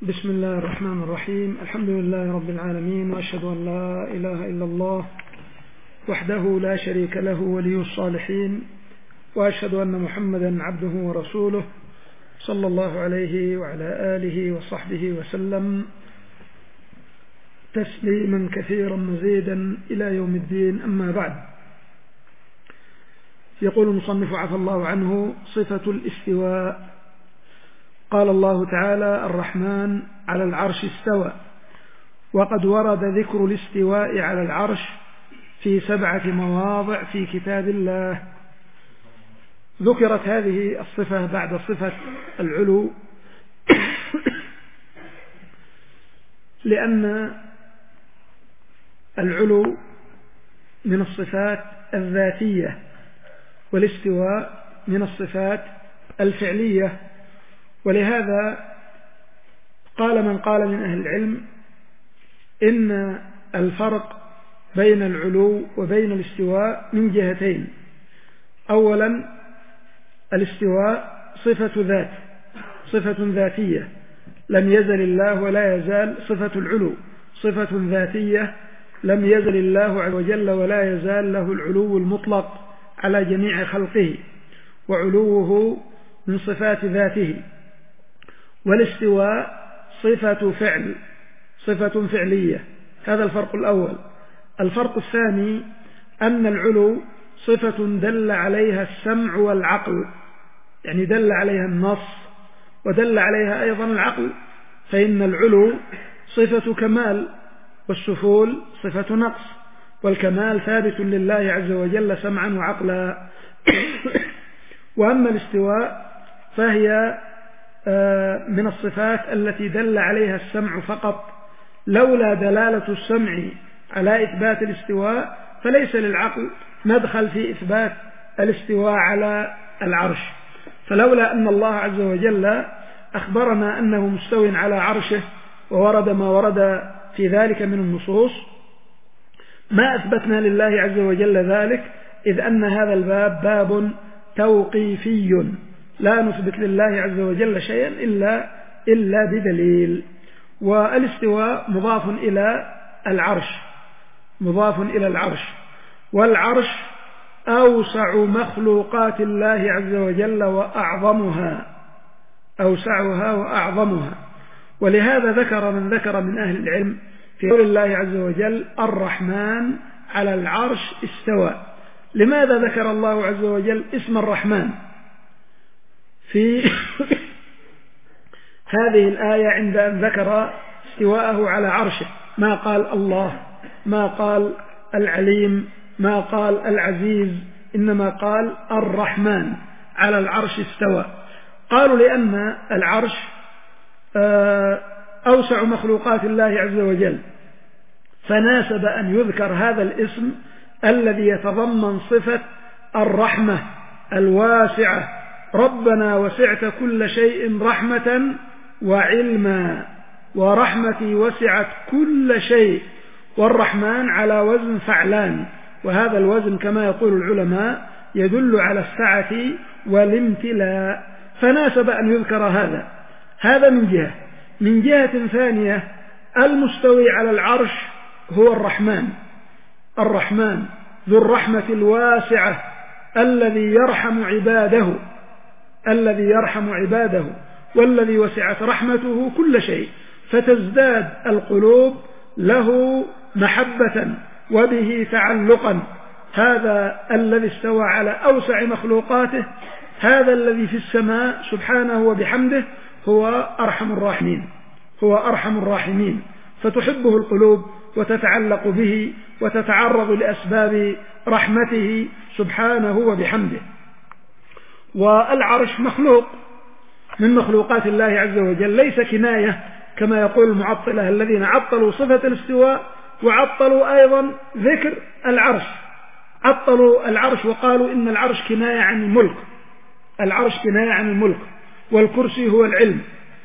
بسم الله الرحمن الرحيم. الحمد لله رب العالمين، وأشهد أن لا إله إلا الله وحده لا شريك له ولي الصالحين، وأشهد أن محمدا عبده ورسوله صلى الله عليه وعلى آله وصحبه وسلم تسليما كثيرا مزيدا إلى يوم الدين. أما بعد، يقول المصنف عفى الله عنه: صفة الاستواء. قال الله تعالى: الرحمن على العرش استوى. وقد ورد ذكر الاستواء على العرش في 7 مواضع في كتاب الله. ذكرت هذه الصفة بعد صفة العلو لأن العلو من الصفات الذاتية، والاستواء من الصفات الفعلية. ولهذا قال من قال من أهل العلم إن الفرق بين العلو وبين الاستواء من جهتين. أولا، الاستواء صفة ذات، صفة ذاتية، لم يزل الله ولا يزال. صفة العلو صفة ذاتية، لم يزل الله عز وجل ولا يزال له العلو المطلق على جميع خلقه، وعلوه من صفات ذاته. والاستواء صفة فعل، صفة فعلية. هذا الفرق الأول. الفرق الثاني أن العلو صفة دل عليها السمع والعقل، يعني دل عليها النص ودل عليها أيضا العقل. فإن العلو صفة كمال، والسفول صفة نقص، والكمال ثابت لله عز وجل سمعا وعقلا. وأما الاستواء فهي من الصفات التي دل عليها السمع فقط. لولا دلالة السمع على إثبات الاستواء فليس للعقل مدخل في إثبات الاستواء على العرش. فلولا أن الله عز وجل أخبرنا أنه مستوٍ على عرشه وورد ما ورد في ذلك من النصوص ما أثبتنا لله عز وجل ذلك، إذ أن هذا الباب باب توقيفي، لا نثبت لله عز وجل شيئا إلا بدليل. والاستواء مضاف إلى العرش، مضاف إلى العرش، والعرش أوسع مخلوقات الله عز وجل وأعظمها، أوسعها وأعظمها. ولهذا ذكر من أهل العلم في قول الله عز وجل: الرحمن على العرش استوى. لماذا ذكر الله عز وجل اسم الرحمن في هذه الآية عند أن ذكر استواءه على عرشه؟ ما قال الله، ما قال العليم، ما قال العزيز، إنما قال الرحمن على العرش استوى. قالوا لأن العرش أوسع مخلوقات الله عز وجل، فناسب أن يذكر هذا الاسم الذي يتضمن صفة الرحمة الواسعة. ربنا وسعت كل شيء رحمة وعلما، ورحمتي وسعت كل شيء. والرحمن على وزن فعلان، وهذا الوزن كما يقول العلماء يدل على السعة والامتلاء، فناسب أن يذكر هذا من جهة. من جهة ثانية، المستوي على العرش هو الرحمن ذو الرحمة الواسعة الذي يرحم عباده والذي وسعت رحمته كل شيء، فتزداد القلوب له محبة وبه تعلقا. هذا الذي استوى على أوسع مخلوقاته، هذا الذي في السماء سبحانه وبحمده هو أرحم الراحمين، فتحبه القلوب وتتعلق به وتتعرض لأسباب رحمته سبحانه وبحمده. والعرش مخلوق من مخلوقات الله عز وجل، ليس كناية كما يقول المعطلة الذين عطلوا صفة الاستواء وعطلوا أيضا ذكر العرش. عطلوا العرش وقالوا إن العرش كناية عن الملك، العرش كناية عن الملك، والكرسي هو العلم.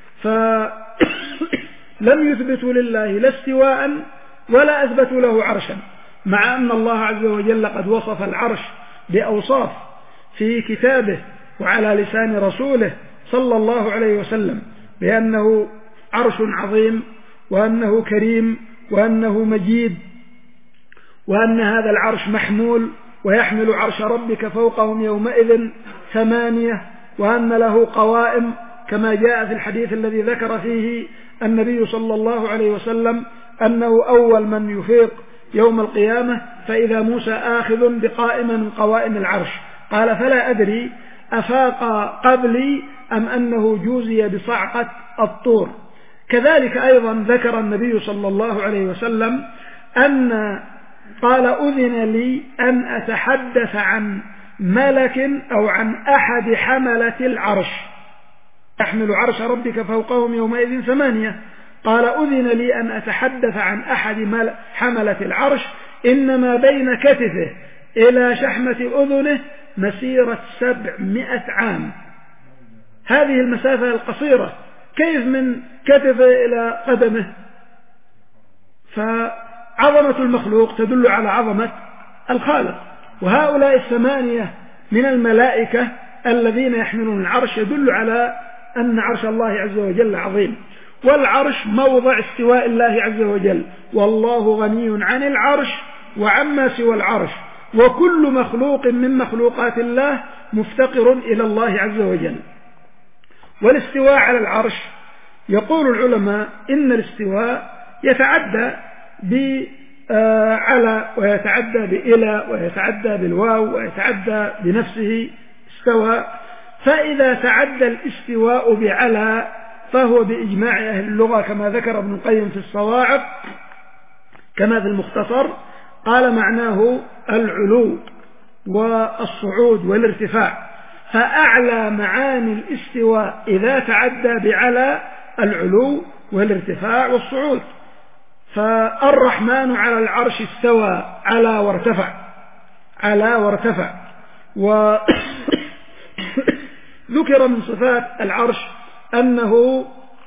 فلم يثبتوا لله لا استواء ولا أثبتوا له عرشا، مع أن الله عز وجل قد وصف العرش بأوصاف في كتابه وعلى لسان رسوله صلى الله عليه وسلم بأنه عرش عظيم، وأنه كريم، وأنه مجيد، وأن هذا العرش محمول، ويحمل عرش ربك فوقهم يومئذ 8، وأن له قوائم كما جاء في الحديث الذي ذكر فيه النبي صلى الله عليه وسلم أنه أول من يفيق يوم القيامة فإذا موسى آخذ بقائمة من قوائم العرش. قال فلا أدري أفاق قبلي أم أنه جوزي بصعقة الطور. كذلك أيضا ذكر النبي صلى الله عليه وسلم أن قال أذن لي أن أتحدث عن ملك أو عن أحد حملة العرش، يحمل عرش ربك فوقهم يومئذ 8. قال أذن لي أن أتحدث عن أحد حملة العرش إنما بين كتفه إلى شحمة أذنه مسيرة 700 عام. هذه المسافة القصيرة كيف من كتفه إلى قدمه؟ فعظمة المخلوق تدل على عظمة الخالق. وهؤلاء 8 من الملائكة الذين يحملون العرش يدل على أن عرش الله عز وجل عظيم. والعرش موضع استواء الله عز وجل، والله غني عن العرش وعما سوى العرش، وكل مخلوق من مخلوقات الله مفتقر إلى الله عز وجل. والاستواء على العرش يقول العلماء إن الاستواء يتعدى على، ويتعدى بإلى، ويتعدى بالواو، ويتعدى بنفسه استوى. فإذا تعدى الاستواء بعلى فهو بإجماع أهل اللغة كما ذكر ابن القيم في الصواعق كما في المختصر، قال معناه العلو والصعود والارتفاع. فأعلى معاني الاستواء إذا تعدى بعلى العلو والارتفاع والصعود. فالرحمن على العرش استوى، على وارتفع، على وارتفع. وذكر من صفات العرش أنه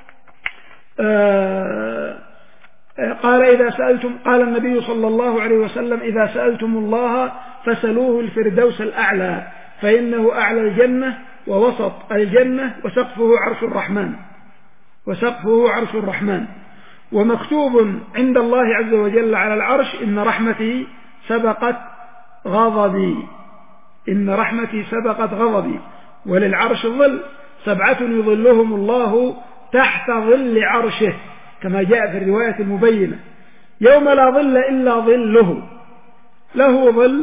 قال النبي صلى الله عليه وسلم إذا سألتم الله فسلوه الفردوس الأعلى فإنه أعلى الجنة ووسط الجنة وسقفه عرش الرحمن، وسقفه عرش الرحمن. ومكتوب عند الله عز وجل على العرش إن رحمتي سبقت غضبي، إن رحمتي سبقت غضبي. وللعرش ظل 7 يظلهم الله تحت ظل عرشه كما جاء في الرواية المبينة يوم لا ظل إلا ظله، له ظل.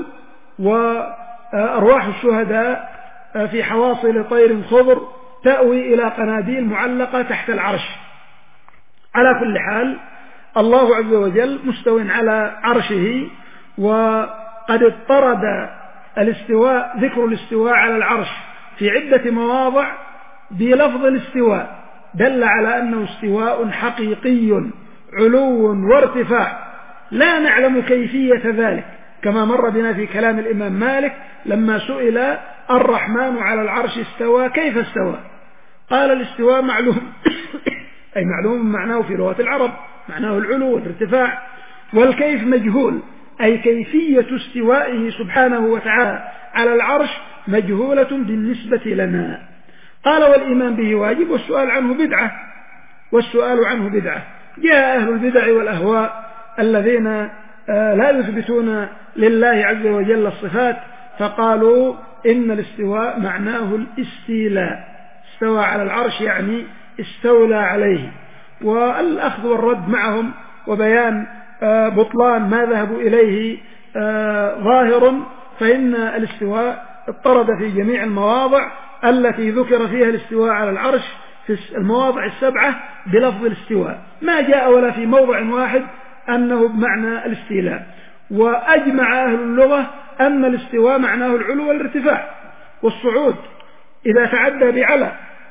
وأرواح الشهداء في حواصل طير خضر تأوي إلى قناديل معلقة تحت العرش. على كل حال الله عز وجل مستو على عرشه. وقد اضطرد الاستواء، ذكر الاستواء على العرش في عدة مواضع بلفظ الاستواء دل على أنه استواء حقيقي، علو وارتفاع، لا نعلم كيفية ذلك كما مر بنا في كلام الإمام مالك لما سئل الرحمن على العرش استوى كيف استوى؟ قال الاستواء معلوم أي معلوم معناه في لغة العرب، معناه العلو والارتفاع. والكيف مجهول، أي كيفية استوائه سبحانه وتعالى على العرش مجهولة بالنسبة لنا. قال والإيمان به واجب والسؤال عنه بدعة، والسؤال عنه بدعة. جاء أهل البدع والأهواء الذين لا يثبتون لله عز وجل الصفات فقالوا إن الاستواء معناه الاستيلاء، استوى على العرش يعني استولى عليه. والأخذ والرد معهم وبيان بطلان ما ذهبوا إليه ظاهر. فإن الاستواء اضطرد في جميع المواضع التي ذكر فيها الاستواء على العرش في المواضع 7 بلفظ الاستواء، ما جاء ولا في موضع واحد أنه بمعنى الاستيلاء. وأجمع أهل اللغة أن الاستواء معناه العلو والارتفاع والصعود إذا تعدى بعلى.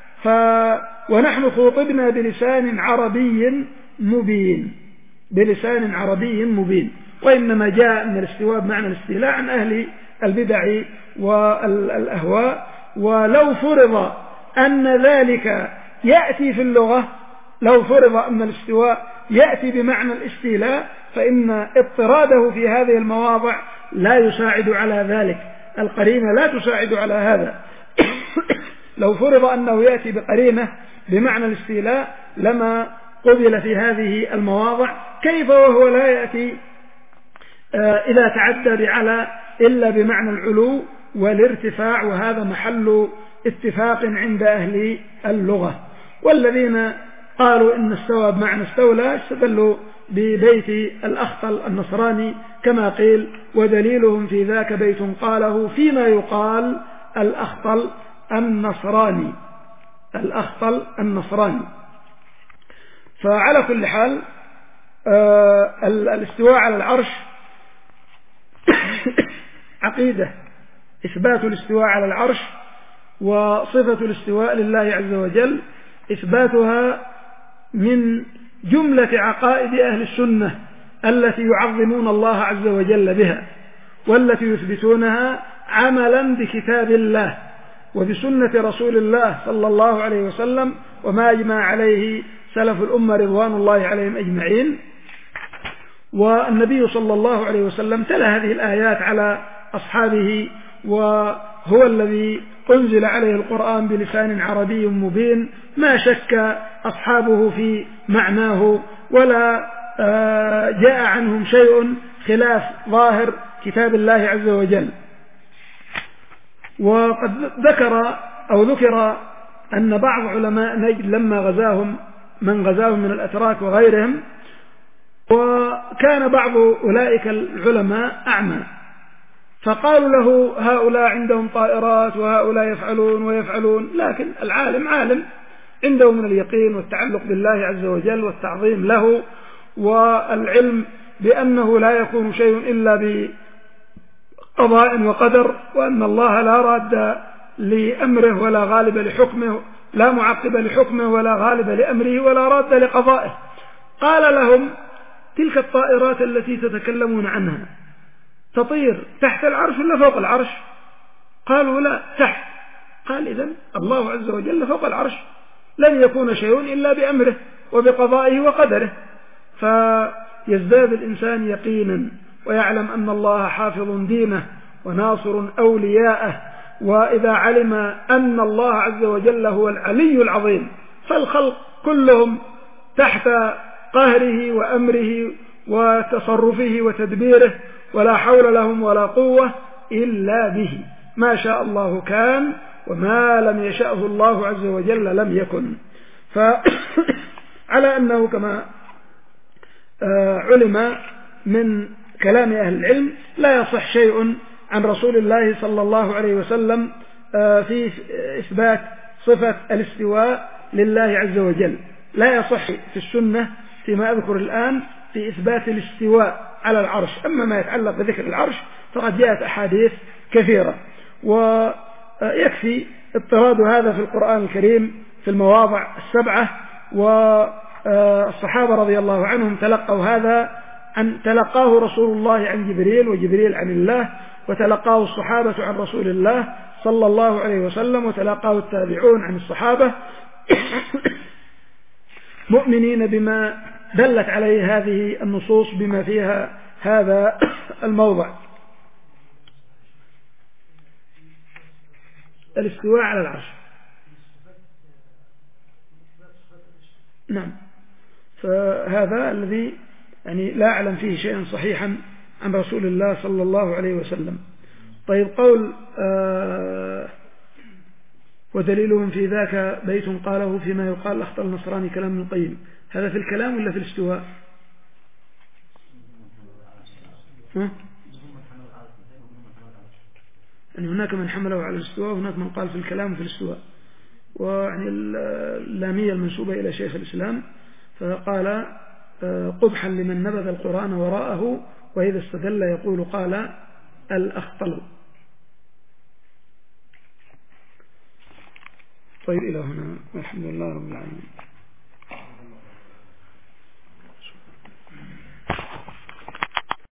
ونحن خاطبنا بلسان عربي مبين، بلسان عربي مبين. وإنما جاء أن الاستواء بمعنى الاستيلاء عن أهل البدع والأهواء. ولو فرض أن ذلك يأتي في اللغة، لو فرض أن الاستواء يأتي بمعنى الاستيلاء فإن اضطراده في هذه المواضع لا يساعد على ذلك، القرينة لا تساعد على هذا. لو فرض أنه يأتي بقرينة بمعنى الاستيلاء لما قبل في هذه المواضع، كيف وهو لا يأتي إذا تعدى بعلى إلا بمعنى العلو والارتفاع، وهذا محل اتفاق عند أهل اللغة. والذين قالوا إن استوى بمعنى استولى استدلوا ببيت الأخطل النصراني كما قيل: ودليلهم في ذاك بيت قاله فيما يقال الأخطل النصراني. الأخطل النصراني. فعلى كل حال الاستواء على العرش عقيدة، إثبات الاستواء على العرش وصفة الاستواء لله عز وجل إثباتها من جملة عقائد أهل السنة التي يعظمون الله عز وجل بها، والتي يثبتونها عملا بكتاب الله وبسنة رسول الله صلى الله عليه وسلم، وما أجمع عليه سلف الأمة رضوان الله عليهم أجمعين. والنبي صلى الله عليه وسلم تلا هذه الآيات على أصحابه، وهو الذي أنزل عليه القرآن بلسان عربي مبين، ما شك أصحابه في معناه ولا جاء عنهم شيء خلاف ظاهر كتاب الله عز وجل. وقد ذكر أن بعض علماء نجد لما غزاهم من غزاهم من الأتراك وغيرهم، وكان بعض أولئك العلماء أعمى، فقالوا له هؤلاء عندهم طائرات وهؤلاء يفعلون ويفعلون، لكن العالم عالم عنده من اليقين والتعلق بالله عز وجل والتعظيم له، والعلم بأنه لا يكون شيء إلا بقضاء وقدر، وأن الله لا راد لأمره ولا غالب لحكمه، لا معقب لحكمه ولا غالب لأمره ولا راد لقضائه. قال لهم: تلك الطائرات التي تتكلمون عنها تطير تحت العرش ولا فوق العرش؟ قالوا: لا، تحت. قال: إذن الله عز وجل فوق العرش، لن يكون شيء إلا بأمره وبقضائه وقدره. فيزداد الإنسان يقينا ويعلم أن الله حافظ دينه وناصر أولياءه، وإذا علم أن الله عز وجل هو العلي العظيم فالخلق كلهم تحت قهره وأمره وتصرفه وتدبيره، ولا حول لهم ولا قوة إلا به، ما شاء الله كان وما لم يشأه الله عز وجل لم يكن. فعلى أنه كما علم من كلام أهل العلم لا يصح شيء عن رسول الله صلى الله عليه وسلم في إثبات صفة الاستواء لله عز وجل، لا يصح في السنة فيما أذكر الآن في إثبات الاستواء على العرش. أما ما يتعلق بذكر العرش فقد جاءت أحاديث كثيرة، ويكفي اضطراد هذا في القرآن الكريم في المواضع السبعة، والصحابة رضي الله عنهم تلقوا هذا تلقاه رسول الله عن جبريل وجبريل عن الله، وتلقاه الصحابة عن رسول الله صلى الله عليه وسلم، وتلقاه التابعون عن الصحابة مؤمنين بما دلت عليه هذه النصوص بما فيها هذا الموضع. الاستواء على العرش، نعم، فهذا الذي يعني لا أعلم فيه شيئا صحيحا عن رسول الله صلى الله عليه وسلم. طيب، قول ودليلهم في ذاك بيت قاله فيما يقال الأخطل النصراني كلام ابن القيم، هذا في الكلام ولا في الاستواء؟ يعني هناك من حمله على الاستواء وهناك من قال في الكلام وفي الاستواء. ويعني اللامية المنسوبة إلى شيخ الإسلام فقال: قبحا لمن نبذ القرآن وراءه وإذا استدل يقول قال الأخطل. طيب، إلى هنا والحمد لله رب العالمين.